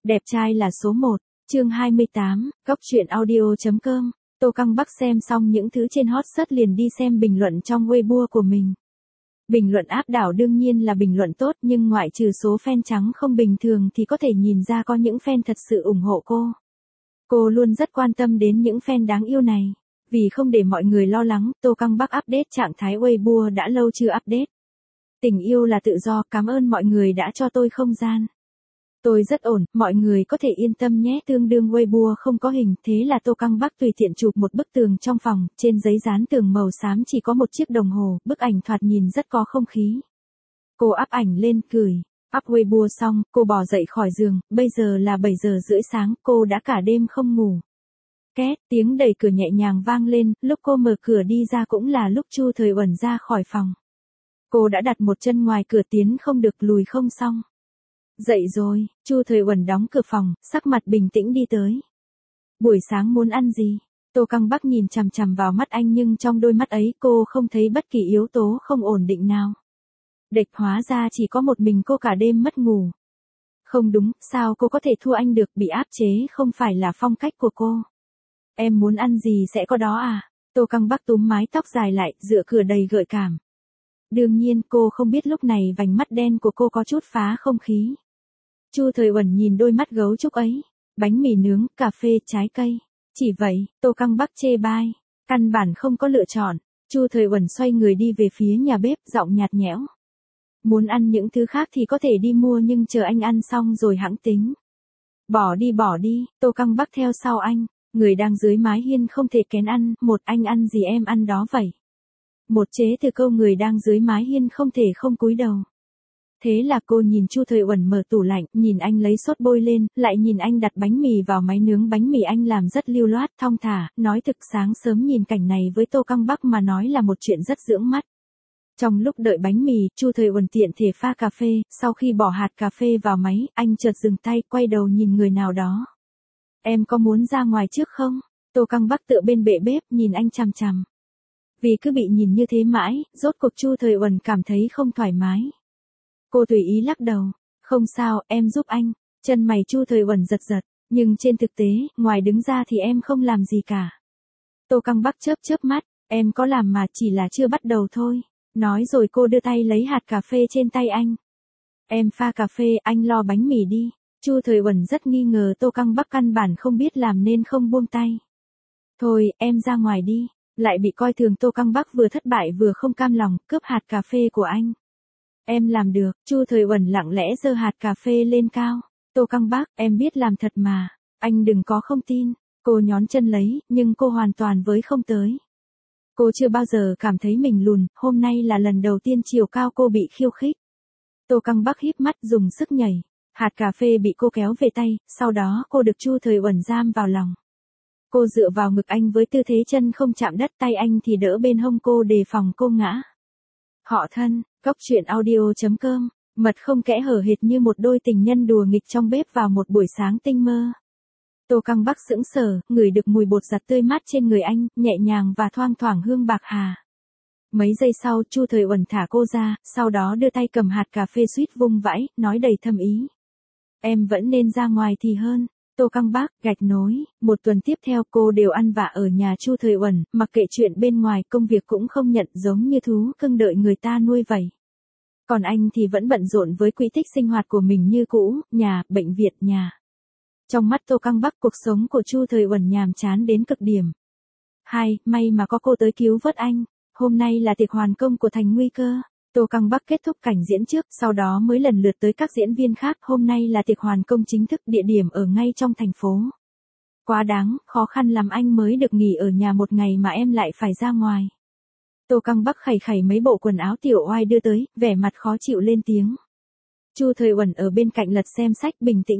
Đẹp trai là số 1, chương 28, góc truyện audio.com. Tô Căng Bắc xem xong những thứ trên hot search liền đi xem bình luận trong Weibo của mình. Bình luận áp đảo đương nhiên là bình luận tốt, nhưng ngoại trừ số fan trắng không bình thường thì có thể nhìn ra có những fan thật sự ủng hộ cô. Cô luôn rất quan tâm đến những fan đáng yêu này. Vì không để mọi người lo lắng, Tô Căng Bắc update trạng thái Weibo đã lâu chưa update. Tình yêu là tự do, cảm ơn mọi người đã cho tôi không gian. Tôi rất ổn, mọi người có thể yên tâm nhé. Tương đương Weibo không có hình, thế là Tô Căng Bắc tùy tiện chụp một bức tường trong phòng, trên giấy dán tường màu xám chỉ có một chiếc đồng hồ, bức ảnh thoạt nhìn rất có không khí. Cô up ảnh lên, cười. Up Weibo xong, cô bò dậy khỏi giường, bây giờ là 7 giờ rưỡi sáng, cô đã cả đêm không ngủ. Két, tiếng đẩy cửa nhẹ nhàng vang lên, lúc cô mở cửa đi ra cũng là lúc Chu Thời Uẩn ra khỏi phòng. Cô đã đặt một chân ngoài cửa, tiến không được lùi không xong. Dậy rồi, Chu Thời Uẩn đóng cửa phòng, sắc mặt bình tĩnh đi tới. Buổi sáng muốn ăn gì? Tô Căng Bắc nhìn chằm chằm vào mắt anh nhưng trong đôi mắt ấy cô không thấy bất kỳ yếu tố không ổn định nào. Địch hóa ra chỉ có một mình cô cả đêm mất ngủ. Không đúng, sao cô có thể thua anh được, bị áp chế không phải là phong cách của cô. Em muốn ăn gì sẽ có đó à? Tô Căng Bắc túm mái tóc dài lại, dựa cửa đầy gợi cảm. Đương nhiên cô không biết lúc này vành mắt đen của cô có chút phá không khí. Chu Thời Uẩn nhìn đôi mắt gấu trúc ấy. Bánh mì nướng, cà phê, trái cây. Chỉ vậy, Tô Căng Bắc chê bai. Căn bản không có lựa chọn. Chu Thời Uẩn xoay người đi về phía nhà bếp, giọng nhạt nhẽo. Muốn ăn những thứ khác thì có thể đi mua nhưng chờ anh ăn xong rồi hẵng tính. Bỏ đi, Tô Căng Bắc theo sau anh. Người đang dưới mái hiên không thể kén ăn, một anh ăn gì em ăn đó vậy. Một chế từ câu người đang dưới mái hiên không thể không cúi đầu. Thế là cô nhìn Chu Thời Uẩn mở tủ lạnh, nhìn anh lấy sốt bôi lên, lại nhìn anh đặt bánh mì vào máy nướng. Bánh mì anh làm rất lưu loát, thong thả, nói thực sáng sớm nhìn cảnh này với Tô Căng Bắc mà nói là một chuyện rất dưỡng mắt. Trong lúc đợi bánh mì, Chu Thời Uẩn tiện thể pha cà phê, sau khi bỏ hạt cà phê vào máy, anh chợt dừng tay, quay đầu nhìn người nào đó. Em có muốn ra ngoài trước không? Tô Căng Bắc tựa bên bệ bếp, nhìn anh chằm chằm. Vì cứ bị nhìn như thế mãi, rốt cuộc Chu Thời Uẩn cảm thấy không thoải mái. Cô tùy ý lắc đầu. Không sao, em giúp anh. Chân mày Chu Thời Uẩn giật giật. Nhưng trên thực tế, ngoài đứng ra thì em không làm gì cả. Tô Căng Bắc chớp chớp mắt. Em có làm mà, chỉ là chưa bắt đầu thôi. Nói rồi cô đưa tay lấy hạt cà phê trên tay anh. Em pha cà phê, anh lo bánh mì đi. Chu Thời Uẩn rất nghi ngờ Tô Căng Bắc căn bản không biết làm nên không buông tay. Thôi, em ra ngoài đi. Lại bị coi thường. Tô Căng Bắc vừa thất bại vừa không cam lòng, cướp hạt cà phê của anh. Em làm được. Chu Thời Uẩn lặng lẽ giơ hạt cà phê lên cao. Tô Căng Bắc, em biết làm thật mà. Anh đừng có không tin. Cô nhón chân lấy, nhưng cô hoàn toàn với không tới. Cô chưa bao giờ cảm thấy mình lùn, hôm nay là lần đầu tiên chiều cao cô bị khiêu khích. Tô Căng Bắc híp mắt dùng sức nhảy. Hạt cà phê bị cô kéo về tay, sau đó cô được Chu Thời Uẩn giam vào lòng. Cô dựa vào ngực anh với tư thế chân không chạm đất, tay anh thì đỡ bên hông cô đề phòng cô ngã. Họ thân, góc truyện audio.com, mật không kẽ hở hệt như một đôi tình nhân đùa nghịch trong bếp vào một buổi sáng tinh mơ. Tô Căng Bắc sững sờ, ngửi được mùi bột giặt tươi mát trên người anh, nhẹ nhàng và thoang thoảng hương bạc hà. Mấy giây sau, Chu Thời Uẩn thả cô ra, sau đó đưa tay cầm hạt cà phê suýt vung vãi, nói đầy thâm ý. Em vẫn nên ra ngoài thì hơn. Tô Căng Bắc, gạch nối, một tuần tiếp theo cô đều ăn vạ ở nhà Chu Thời Uẩn, mặc kệ chuyện bên ngoài, công việc cũng không nhận, giống như thú cưng đợi người ta nuôi vậy. Còn anh thì vẫn bận rộn với quỹ tích sinh hoạt của mình như cũ, nhà, bệnh viện, nhà. Trong mắt Tô Căng Bắc, cuộc sống của Chu Thời Uẩn nhàm chán đến cực điểm. May mà có cô tới cứu vớt anh. Hôm nay là tiệc hoàn công của Thành Nguy Cơ. Tô Căng Bắc kết thúc cảnh diễn trước, sau đó mới lần lượt tới các diễn viên khác. Hôm nay là tiệc hoàn công chính thức, địa điểm ở ngay trong thành phố. Quá đáng, khó khăn lắm anh mới được nghỉ ở nhà một ngày mà em lại phải ra ngoài. Tô Căng Bắc khẩy khẩy mấy bộ quần áo tiểu oai đưa tới, vẻ mặt khó chịu lên tiếng. Chu Thời Uẩn ở bên cạnh lật xem sách bình tĩnh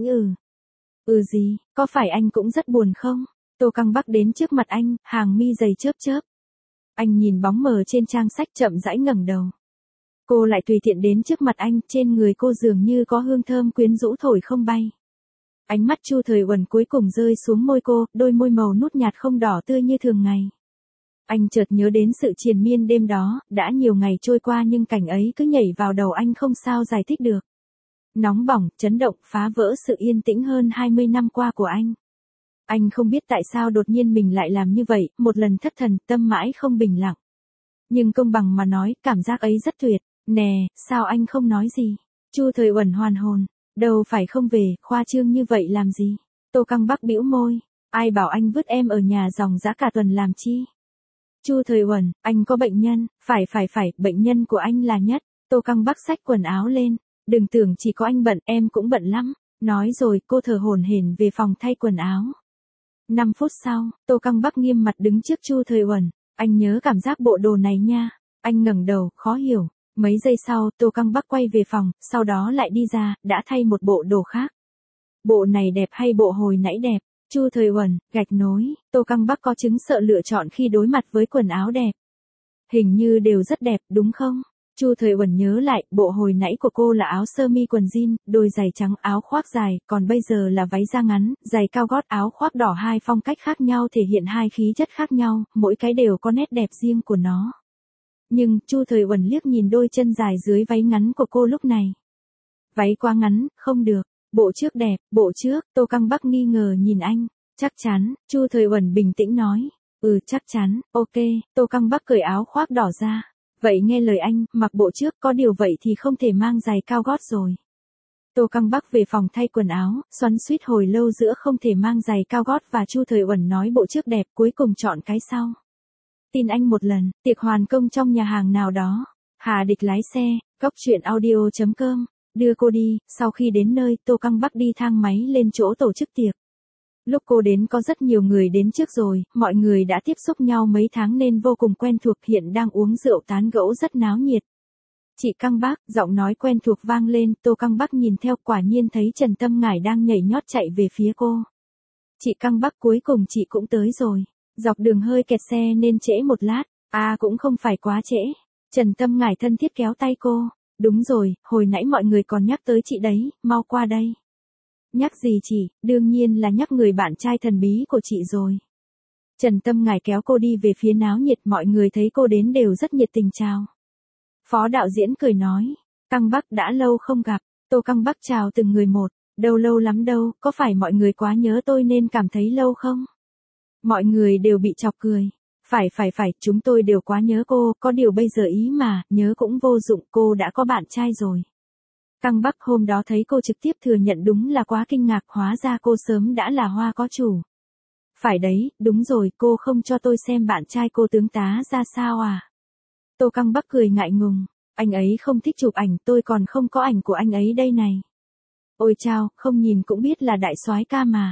gì, có phải anh cũng rất buồn không? Tô Căng Bắc đến trước mặt anh, hàng mi dày chớp chớp. Anh nhìn bóng mờ trên trang sách chậm rãi ngẩng đầu. Cô lại tùy tiện đến trước mặt anh, trên người cô dường như có hương thơm quyến rũ thổi không bay. Ánh mắt Chu Thời Uẩn cuối cùng rơi xuống môi cô, đôi môi màu nút nhạt không đỏ tươi như thường ngày. Anh chợt nhớ đến sự triền miên đêm đó, đã nhiều ngày trôi qua nhưng cảnh ấy cứ nhảy vào đầu anh không sao giải thích được. Nóng bỏng, chấn động, phá vỡ sự yên tĩnh hơn 20 năm qua của anh. Anh không biết tại sao đột nhiên mình lại làm như vậy, một lần thất thần, tâm mãi không bình lặng. Nhưng công bằng mà nói, cảm giác ấy rất tuyệt. Nè, sao anh không nói gì? Chu Thời Uẩn hoàn hồn. Đâu phải không về, khoa trương như vậy làm gì? Tô Căng Bắc bĩu môi. Ai bảo anh vứt em ở nhà dòng dã cả tuần làm chi? Chu Thời Uẩn, anh có bệnh nhân, phải, bệnh nhân của anh là nhất. Tô Căng Bắc xách quần áo lên. Đừng tưởng chỉ có anh bận, em cũng bận lắm. Nói rồi cô thở hổn hển về phòng thay quần áo. 5 phút sau, Tô Căng Bắc nghiêm mặt đứng trước Chu Thời Uẩn. Anh nhớ cảm giác bộ đồ này nha. Anh ngẩng đầu, khó hiểu. Mấy giây sau, Tô Căng Bắc quay về phòng, sau đó lại đi ra, đã thay một bộ đồ khác. Bộ này đẹp hay bộ hồi nãy đẹp? Chu Thời Uẩn, gạch nối, Tô Căng Bắc có chứng sợ lựa chọn khi đối mặt với quần áo đẹp. Hình như đều rất đẹp, đúng không? Chu Thời Uẩn nhớ lại, bộ hồi nãy của cô là áo sơ mi quần jean, đôi giày trắng, áo khoác dài, còn bây giờ là váy da ngắn, giày cao gót, áo khoác đỏ, hai phong cách khác nhau thể hiện hai khí chất khác nhau, mỗi cái đều có nét đẹp riêng của nó. Nhưng, Chu Thời Uẩn liếc nhìn đôi chân dài dưới váy ngắn của cô lúc này. Váy quá ngắn, không được. Bộ trước đẹp, bộ trước, Tô Căng Bắc nghi ngờ nhìn anh. Chắc chắn, Chu Thời Uẩn bình tĩnh nói. Chắc chắn, ok, Tô Căng Bắc cởi áo khoác đỏ ra. Vậy nghe lời anh, mặc bộ trước, có điều vậy thì không thể mang giày cao gót rồi. Tô Căng Bắc về phòng thay quần áo, xoắn xuýt hồi lâu giữa không thể mang giày cao gót và Chu Thời Uẩn nói bộ trước đẹp, cuối cùng chọn cái sau. Tin anh một lần, tiệc hoàn công trong nhà hàng nào đó. Hà Địch lái xe, goctruyện.audio.com, đưa cô đi, sau khi đến nơi, Tô Căng Bắc đi thang máy lên chỗ tổ chức tiệc. Lúc cô đến có rất nhiều người đến trước rồi, mọi người đã tiếp xúc nhau mấy tháng nên vô cùng quen thuộc, hiện đang uống rượu tán gẫu rất náo nhiệt. Chị Căng Bắc, giọng nói quen thuộc vang lên, Tô Căng Bắc nhìn theo, quả nhiên thấy Trần Tâm Ngải đang nhảy nhót chạy về phía cô. Chị Căng Bắc, cuối cùng chị cũng tới rồi. Dọc đường hơi kẹt xe nên trễ một lát, cũng không phải quá trễ. Trần Tâm Ngải thân thiết kéo tay cô. Đúng rồi, hồi nãy mọi người còn nhắc tới chị đấy, mau qua đây. Nhắc gì chị, đương nhiên là nhắc người bạn trai thần bí của chị rồi. Trần Tâm Ngải kéo cô đi về phía náo nhiệt, mọi người thấy cô đến đều rất nhiệt tình chào. Phó đạo diễn cười nói, Căng Bắc đã lâu không gặp. Tô Căng Bắc chào từng người một, đâu lâu lắm đâu, có phải mọi người quá nhớ tôi nên cảm thấy lâu không? Mọi người đều bị chọc cười. Phải, chúng tôi đều quá nhớ cô, có điều bây giờ ý mà, nhớ cũng vô dụng, cô đã có bạn trai rồi. Căng Bắc hôm đó thấy cô trực tiếp thừa nhận đúng là quá kinh ngạc, hóa ra cô sớm đã là hoa có chủ. Phải đấy, đúng rồi, cô không cho tôi xem bạn trai cô tướng tá ra sao à? Tô Căng Bắc cười ngại ngùng, anh ấy không thích chụp ảnh, tôi còn không có ảnh của anh ấy đây này. Ôi chao, không nhìn cũng biết là đại soái ca mà.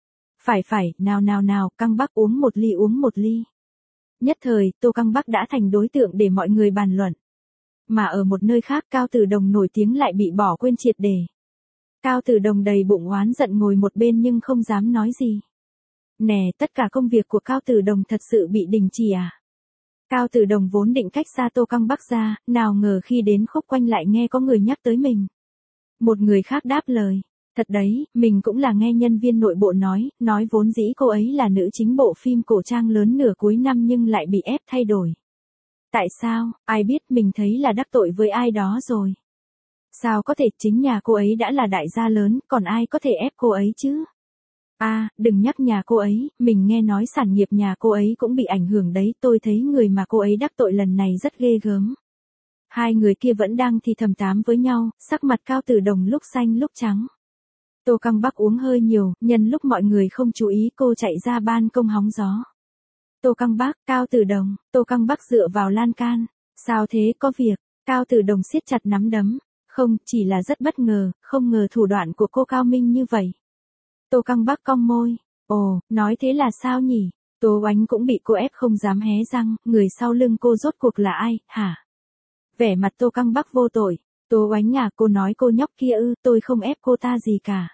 Phải, nào, Căng Bắc uống một ly. Nhất thời, Tô Căng Bắc đã thành đối tượng để mọi người bàn luận. Mà ở một nơi khác, Cao Tử Đồng nổi tiếng lại bị bỏ quên triệt để. Cao Tử Đồng đầy bụng oán giận ngồi một bên nhưng không dám nói gì. Nè, tất cả công việc của Cao Tử Đồng thật sự bị đình chỉ à? Cao Tử Đồng vốn định cách xa Tô Căng Bắc ra, nào ngờ khi đến khúc quanh lại nghe có người nhắc tới mình. Một người khác đáp lời. Thật đấy, mình cũng là nghe nhân viên nội bộ nói vốn dĩ cô ấy là nữ chính bộ phim cổ trang lớn nửa cuối năm nhưng lại bị ép thay đổi. Tại sao, ai biết, mình thấy là đắc tội với ai đó rồi. Sao có thể, chính nhà cô ấy đã là đại gia lớn, còn ai có thể ép cô ấy chứ? Đừng nhắc nhà cô ấy, mình nghe nói sản nghiệp nhà cô ấy cũng bị ảnh hưởng đấy, tôi thấy người mà cô ấy đắc tội lần này rất ghê gớm. Hai người kia vẫn đang thì thầm tám với nhau, sắc mặt Cao Tử Đồng lúc xanh lúc trắng. Tô Căng Bắc uống hơi nhiều, nhân lúc mọi người không chú ý cô chạy ra ban công hóng gió. Tô Căng Bắc, Cao Tử Đồng, Tô Căng Bắc dựa vào lan can. Sao thế, có việc? Cao Tử Đồng siết chặt nắm đấm. Không, chỉ là rất bất ngờ, không ngờ thủ đoạn của cô cao minh như vậy. Tô Căng Bắc cong môi. Ồ, nói thế là sao nhỉ? Tố Oánh cũng bị cô ép không dám hé răng, người sau lưng cô rốt cuộc là ai, hả? Vẻ mặt Tô Căng Bắc vô tội. Tố Oánh à, cô nói cô nhóc kia tôi không ép cô ta gì cả.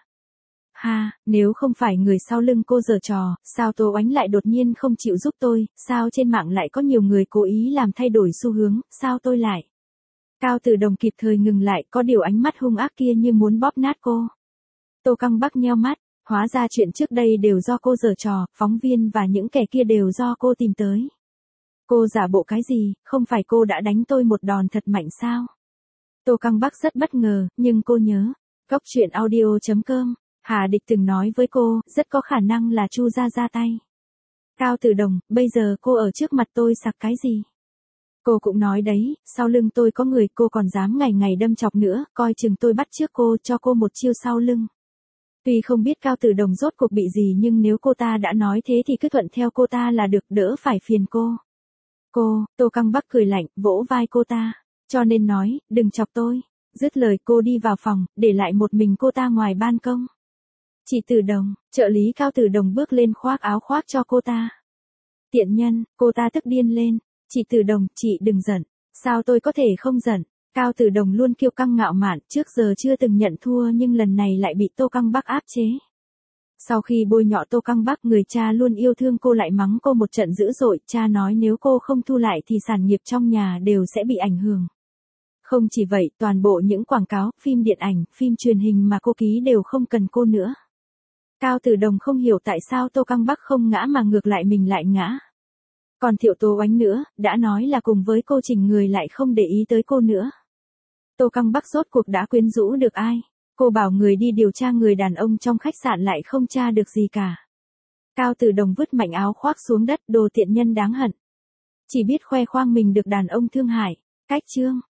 Ha, nếu không phải người sau lưng cô giở trò, sao Tố Oánh lại đột nhiên không chịu giúp tôi, sao trên mạng lại có nhiều người cố ý làm thay đổi xu hướng, sao tôi lại. Cao Tử Đồng kịp thời ngừng lại, có điều ánh mắt hung ác kia như muốn bóp nát cô. Tô Căng Bắc nheo mắt, hóa ra chuyện trước đây đều do cô giở trò, phóng viên và những kẻ kia đều do cô tìm tới. Cô giả bộ cái gì, không phải cô đã đánh tôi một đòn thật mạnh sao? Tô Căng Bắc rất bất ngờ, nhưng cô nhớ. Cóc truyện audio.com, Hà Địch từng nói với cô, rất có khả năng là Chu Gia ra tay. Cao Tử Đồng, bây giờ cô ở trước mặt tôi sặc cái gì? Cô cũng nói đấy, sau lưng tôi có người, cô còn dám ngày ngày đâm chọc nữa, coi chừng tôi bắt trước cô, cho cô một chiêu sau lưng. Tuy không biết Cao Tử Đồng rốt cuộc bị gì nhưng nếu cô ta đã nói thế thì cứ thuận theo cô ta là được, đỡ phải phiền cô. Tô Căng Bắc cười lạnh, vỗ vai cô ta. Cho nên nói, đừng chọc tôi. Dứt lời cô đi vào phòng, để lại một mình cô ta ngoài ban công. Chị Tử Đồng, trợ lý Cao Tử Đồng bước lên khoác áo khoác cho cô ta. Tiện nhân, cô ta tức điên lên. Chị Tử Đồng, chị đừng giận. Sao tôi có thể không giận? Cao Tử Đồng luôn kiêu căng ngạo mạn, trước giờ chưa từng nhận thua nhưng lần này lại bị Tô Căng Bắc áp chế. Sau khi bôi nhọ Tô Căng Bắc, người cha luôn yêu thương cô lại mắng cô một trận dữ dội, cha nói nếu cô không thu lại thì sản nghiệp trong nhà đều sẽ bị ảnh hưởng. Không chỉ vậy, toàn bộ những quảng cáo, phim điện ảnh, phim truyền hình mà cô ký đều không cần cô nữa. Cao Tử Đồng không hiểu tại sao Tô Căng Bắc không ngã mà ngược lại mình lại ngã. Còn Thiệu Tố Oánh nữa, đã nói là cùng với cô chỉnh người lại không để ý tới cô nữa. Tô Căng Bắc rốt cuộc đã quyến rũ được ai? Cô bảo người đi điều tra người đàn ông trong khách sạn lại không tra được gì cả. Cao Tử Đồng vứt mạnh áo khoác xuống đất, đồ tiện nhân đáng hận. Chỉ biết khoe khoang mình được đàn ông thương hại. Cách chương